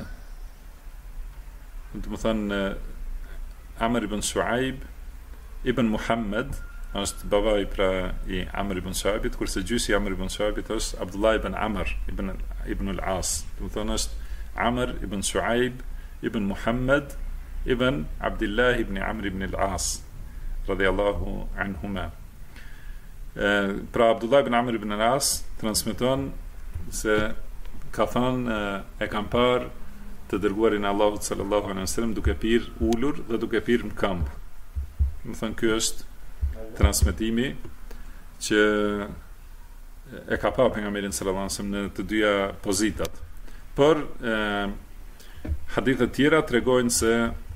do të thënë Amr ibn Shuaib ibn Muhammad është babai pra I Amr ibn Shuaibit, kurse gjyshi I Amr ibn Shuaibit është Abdullah ibn Amr ibn al-As. Do të thënë është Amr ibn Shuaib ibn Muhammad ibn Abdullah ibn Amr ibn al-As radhiyallahu anhuma. Pra Abdullah ibn Amr ibn al-As transmeton se ka thënë e kam parë të dërguarin e Allahut sallallahu alaihi wasallam duke pirë ulur dhe duke pirë në këmbë. Do të thënë ky është transmetimi që e ka pa pejgamberin sallallahu alaihi wasallam në të dyja pozitat. Por hadithet tjera tregojnë se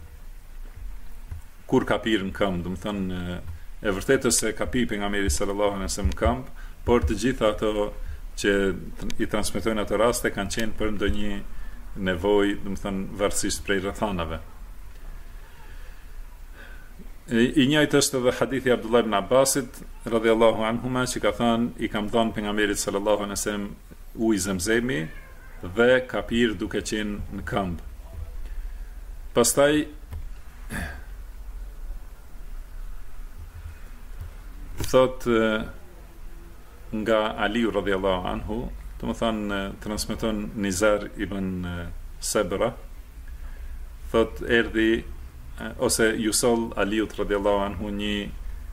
kur ka pirë në këmbë, do të thënë e vërtetë se ka pirë pejgamberi sallallahu alaihi wasallam në këmbë, por të gjitha ato që I transmetojnë ato raste kanë qenë për ndonjë nevojë, do të thënë varësisht prej rrethanave. I njëjtë është edhe hadithi Abdullah ibn Abbasit radhiyallahu anhuma që ka thënë I kam dhënë pejgamberit sallallahu alaihi wasallam ujë Zemzemi dhe ka pirë duke qenë në këmbë. Pastaj thot nga Aliu radhiyallahu anhu, do të thënë transmeton Nizar ibn Sabra, thot erdhi ose Jusol Aliut radhiyallahu anhu një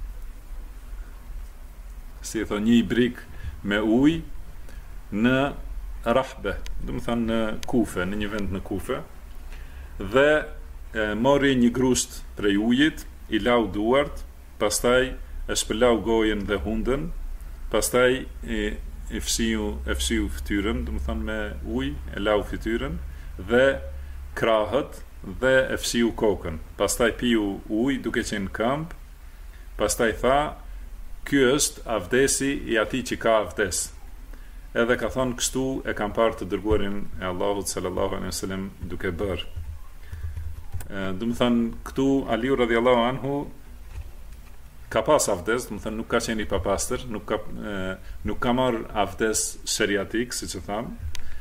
ibrik me ujë në Rahbe, do të thënë në Kufe, në një vend në Kufe, dhe mori një grusht prej ujit, I lau duart, pastaj e shpëlau gojen dhe hundën, pastaj e fshiu fytyrën, do të thënë me ujë, e lau fytyrën dhe krahët dhe e fshiu kokën. Pastaj piu ujë duke qenë në këmbë. Pastaj tha, ky është avdesi I atij që ka avdes. Edhe ka thonë kështu e kam parë të dërguarin e Allahut sallallahu alaihi wasallam duke bërë. Do të thënë këtu Aliu radhiyallahu anhu ka pas avdes, do të thënë nuk ka qenë I papastër, nuk ka marrë avdes sheriatik, siç e tham.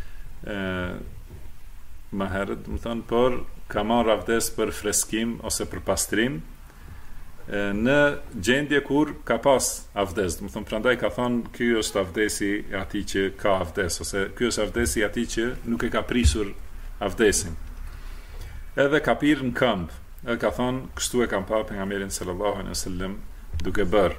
Më herët, do të thënë, por ka marrë avdes për freskim ose për pastrim në gjendje kur ka pas avdes. Do të thënë, prandaj ka thonë ky është avdesi I atij që ka avdes, ose ky është avdesi I atij që nuk e ka prisur avdesin. Edhe ka pirë në këmbë. Edhe ka thonë kështu e kam pa pejgamberin sallallahu alaihi wasallam duke bërë.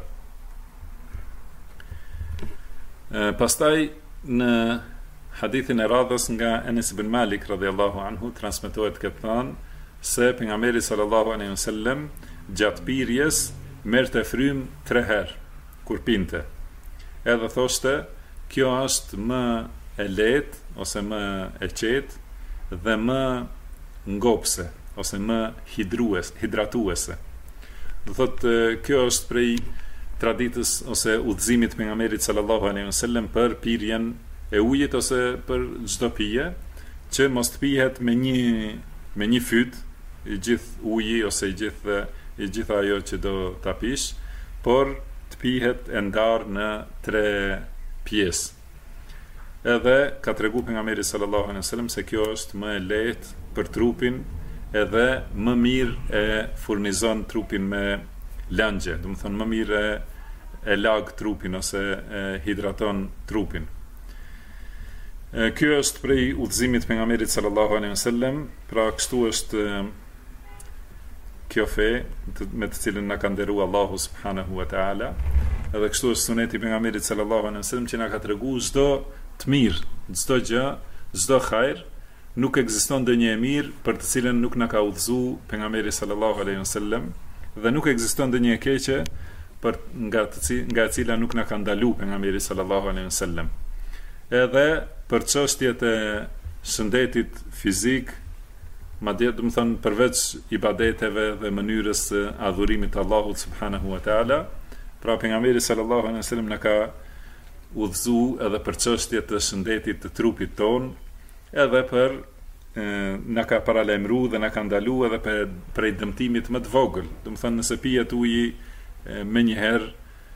Pastaj në hadithin e radhës nga Enes ibn Malik radhiyallahu anhu transmetohet këtë thënë se pejgamberi sallallahu alaihi wasallam gjatë pirjes merrte frym 3 herë kur pinte. Edhe thoshte, kjo është më e lehtë ose më e qetë dhe më ngopse ose më hidratuese. Do thotë kjo është prej traditës ose udhëzimit pejgamberit sallallahu alaihi wasallam për pirjen e ujit ose për çdo pije, që mos të pihet me një fyt I gjithë uji ose I gjitha ajo që do ta pish, por të pihet e ndarë në 3 pjesë. Edhe ka tregu pejgamberi sallallahu alaihi wasallam se kjo është më e lehtë për trupin, edhe më mirë e furnizon trupin me lëngje, do të thonë më mirë e lag trupin ose e hidraton trupin. Kjo është prej udhëzimit pejgamberit sallallahu alaihi wasallam, pra kështu është kjo fe me të cilën na ka nderuar Allahu subhanahu wa taala. Edhe kështu është suneti I pejgamberit sallallahu alaihi wasallam që na ka treguar çdo të mirë, çdo gjë, çdo hajër, nuk ekziston ndonjë e mirë për të cilën nuk na ka udhëzuar pejgamberi sallallahu alaihi wasallam, dhe nuk ekziston ndonjë e keqe për nga e cila nuk na ka ndaluar pejgamberi sallallahu alaihi wasallam. Edhe për çështjet e shëndetit fizik, madje do të thënë përveç ibadeteve dhe mënyrës së adhurimit të Allahut subhanahu wa taala, pra pejgamberi sallallahu alaihi wasallam na ka udhëzuar edhe për çështjet e shëndetit të trupit ton, edhe për na ka paralajmëruar dhe na ka ndaluar edhe prej dëmtimit më të vogël. Do të thënë nëse pijet uji më një herë,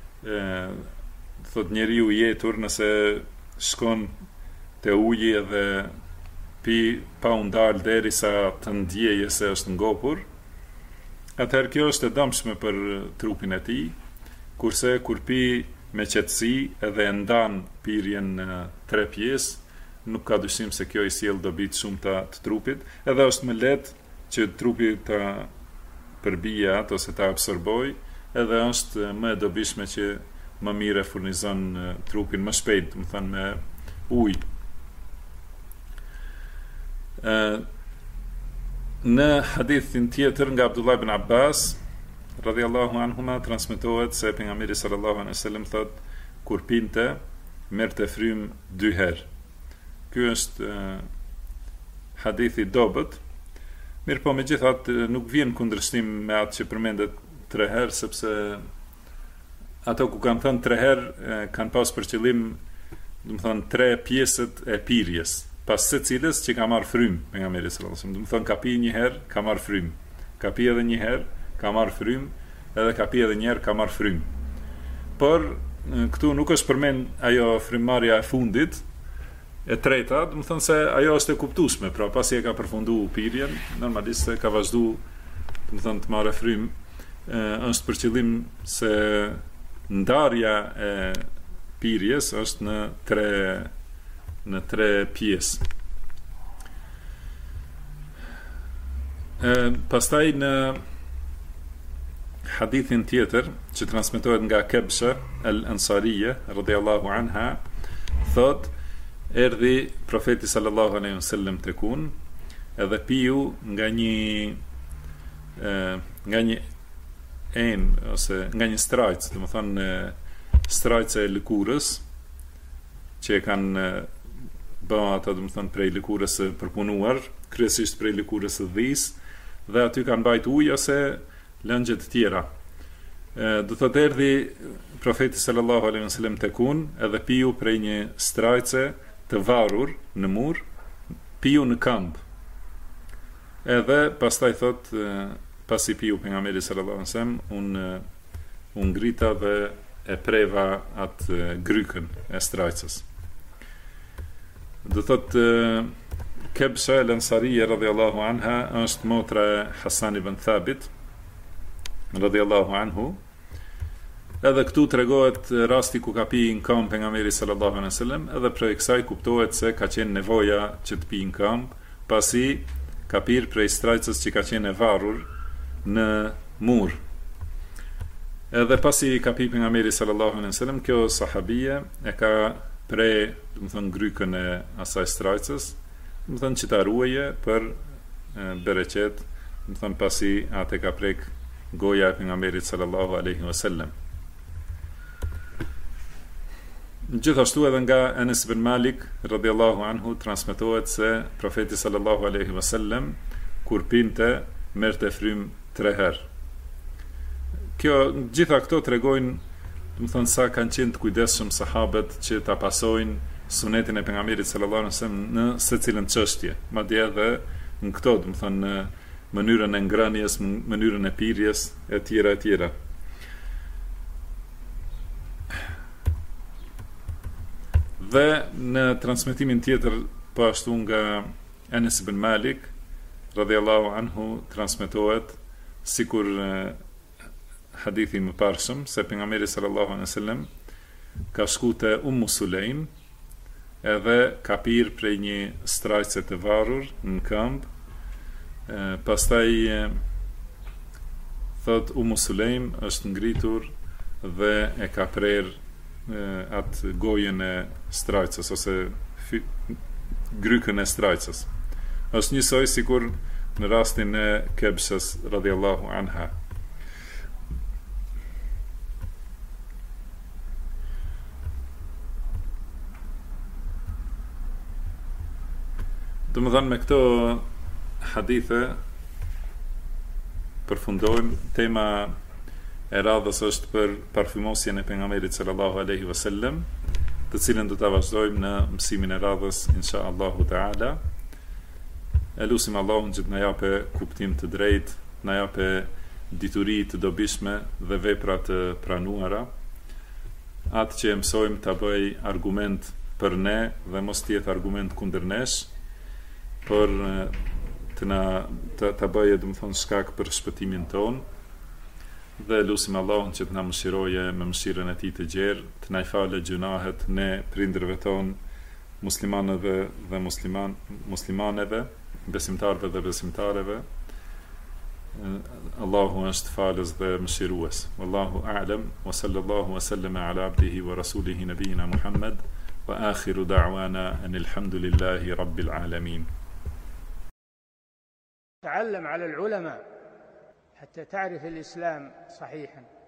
thot njeriu i jetur nëse shkon te uji edhe pi pa u ndal derisa të ndjeje se është ngopur, atëherë kjo është e dëmshme për trupin e tij, kurse kur pi me qetësi edhe e ndan pirjen në 3 pjesë, nuk ka dyshim se kjo i sjell dobi të shumta të trupit, edhe është më lehtë që trupi ta përbije atë ose ta absorboj, edhe është më e dobishme që më mirë furnizon trupin më shpejt, do të thënë me ujë. Në hadithin tjetër nga Abdullah ibn Abbas radhiyallahu anhuma transmetohet se pejgamberi sallallahu alaihi wasallam thot kur pinte merrte frym 2 herë. Ky është hadithi dobët. Mirë po megjithatë nuk vjen kundërshtim me atë që përmendet 3 herë, sepse ato ku kanë thënë 3 herë kanë pas për qëllim, do të thonë 3 pjesët e pirjes, pas secilës që ka marrë frym pejgamberi sallallahu alajhi wasallam. Do të thonë ka pi një herë, ka marrë frym. Ka pi edhe një herë, ka marrë frym, edhe ka pi edhe një herë, ka marrë frym. Por këtu nuk është përmend ajo frymmarrja e fundit, e treta, do të thonë se ajo është e kuptueshme, pra pasi e ka përfunduar pirjen, normalisht ka vazhduar, do të thonë të marrë frym, është për qëllim se ndarja e pirjes është në 3 pjesë. Pastaj në hadithin tjetër që transmetohet nga Kebsha al-Ansarije radhiyallahu anha, thot erdhi profeti sallallahu alaihi wasallam tekun, edhe piu nga një ose nga një strajc, do të thonë strajca e lëkurës që e kanë bërë ata, do të thonë prej lëkurës së përpunuar, kryesisht prej lëkurës së dhis, dhe aty kanë mbajt ujë ose lëngje të tjera. Do thotë erdhi profeti sallallahu alaihi wasallam tekun, edhe piu prej një strajce të varur në mur, piu në këmbë. Edhe pastaj thot, pasi piu pejgamberi sallallahu alaihi wasallam, unë ngrita dhe e preva atë grykën e strajcës. Do thot Kebsha al-Ansariyya radhiyallahu anha është motra e Hasan ibn Thabit radhiyallahu anhu. Edhe këtu tregohet rasti ku ka pi në këmbë pejgamberi sallallahu alaihi wasallam, edhe prej kësaj kuptohet se ka qenë nevoja që të pi në këmbë, pasi ka pirë prej strajcës që ka qenë e varur në mur. Edhe pasi ka pi pejgamberi sallallahu alaihi wasallam, kjo sahabie e ka prej, do të thonë, grykën e asaj strajcës, do të thonë që ta ruaje për bereqet, do të thonë pasi atë ka prek goja e pejgamberit sallallahu alaihi wasallam. Gjithashtu edhe nga Anas ibn Malik radhiyallahu anhu transmetohet se profeti sallallahu alaihi wasallam kur pinte merrte frym 3 herë. Gjitha këto tregojnë, do të thonë, sa kanë qenë të kujdesshëm sahabët që ta pasojnë sunetin e pejgamberit sallallahu alaihi wasallam në secilën çështje, madje edhe në këto, do të thonë, në mënyrën e ngrënies, mënyrën e pirjes e tjera e tjera. Dhe në transmetimin tjetër po ashtu nga Anas ibn Malik radhiyallahu anhu transmetohet sikur hadithi më parshëm se pejgamberi sallallahu alaihi wasallam ka shkuar te Sulaim, edhe ka pirë prej një strajce të varur në këmbë. Pastaj thot Sulaim është ngritur dhe e ka prerë atë gojën e strajcës ose grykën e strajcës. Është njësoj sikur në rastin e Kebshës radhiyallahu anha. Do më dhanë me këto hadithe përfundojmë. Tema e radhës është për parfymosjen e pejgamberit sallallahu alaihi wasallam, të cilën do ta vazhdojmë në mësimin e radhës insha Allahu taala. E lutim Allahun që të na japë kuptim të drejtë, të na japë dituri të dobishme dhe vepra të pranuara. Atë që e mësojmë ta bëj argument për ne dhe mos të jetë argument kundër nesh, për të bëjë domethënë shkak për shpëtimin ton. Dhe lutim Allahun që të na mëshiroje me mëshirën e tij të gjerë, të na falë gjunahet ne prindërve ton, muslimanëve dhe muslimaneve, besimtarëve dhe besimtareve. Allahu është falës dhe mëshirues. Wallahu a'lam wa sallallahu wa sallama ala abdihi wa rasulihi nabiyina Muhammad wa akhiru da'wana anil hamdulillahi rabbil alamin. تعلم على العلماء حتى تعرف الإسلام صحيحا.